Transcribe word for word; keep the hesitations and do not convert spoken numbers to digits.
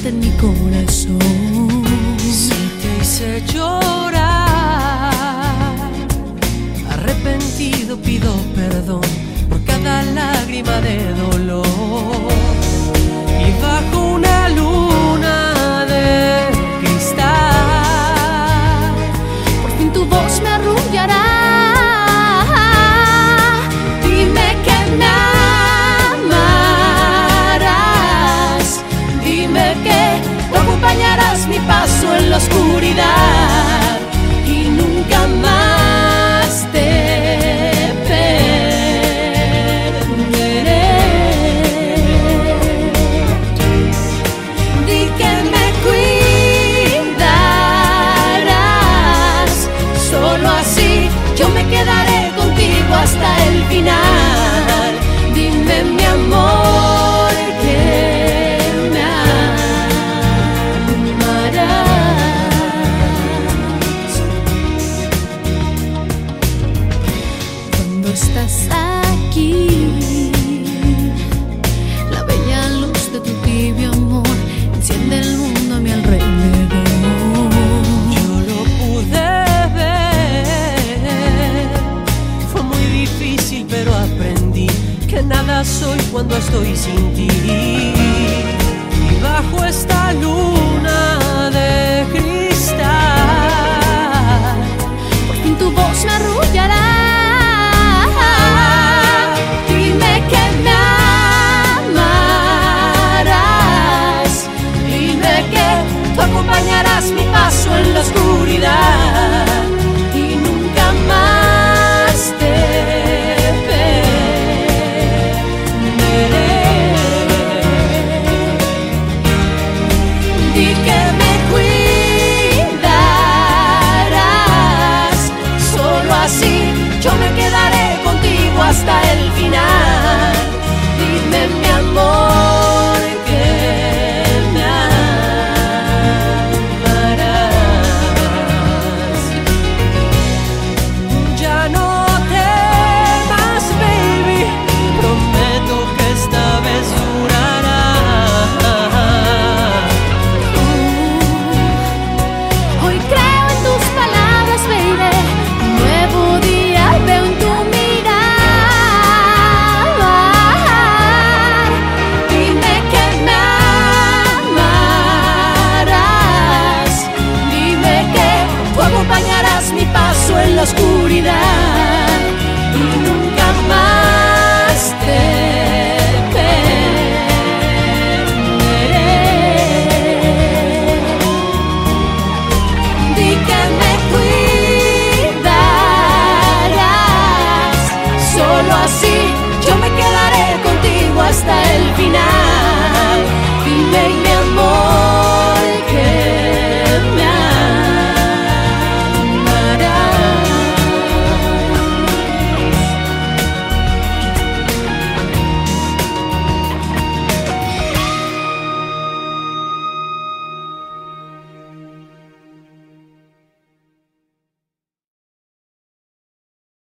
late en mi corazón. Si te hice llorar, arrepentido pido perdón por cada lágrima de dolor. Y bajo una luna de cristal, por fin tu voz me arrullará. Dime que me amarás, dime que tú acompañarás mi paso en la oscuridad y nunca más te perderé. Di que me cuidarás, solo así yo me quedaré contigo hasta el final. Dime, mi amor, que me amarás. Cuando estás aquí, la bella luz de tu tibio amor enciende el mundo a mi alrededor. yo lo pude ver. Fue muy difícil, pero aprendí que nada soy cuando estoy sin ti. Y bajo esta luna de cristal, Por fin tu voz me arrullará. Dime que me amarás, dime que tú acompañarás mi paso en la oscuridad y nunca más te perderé. Di que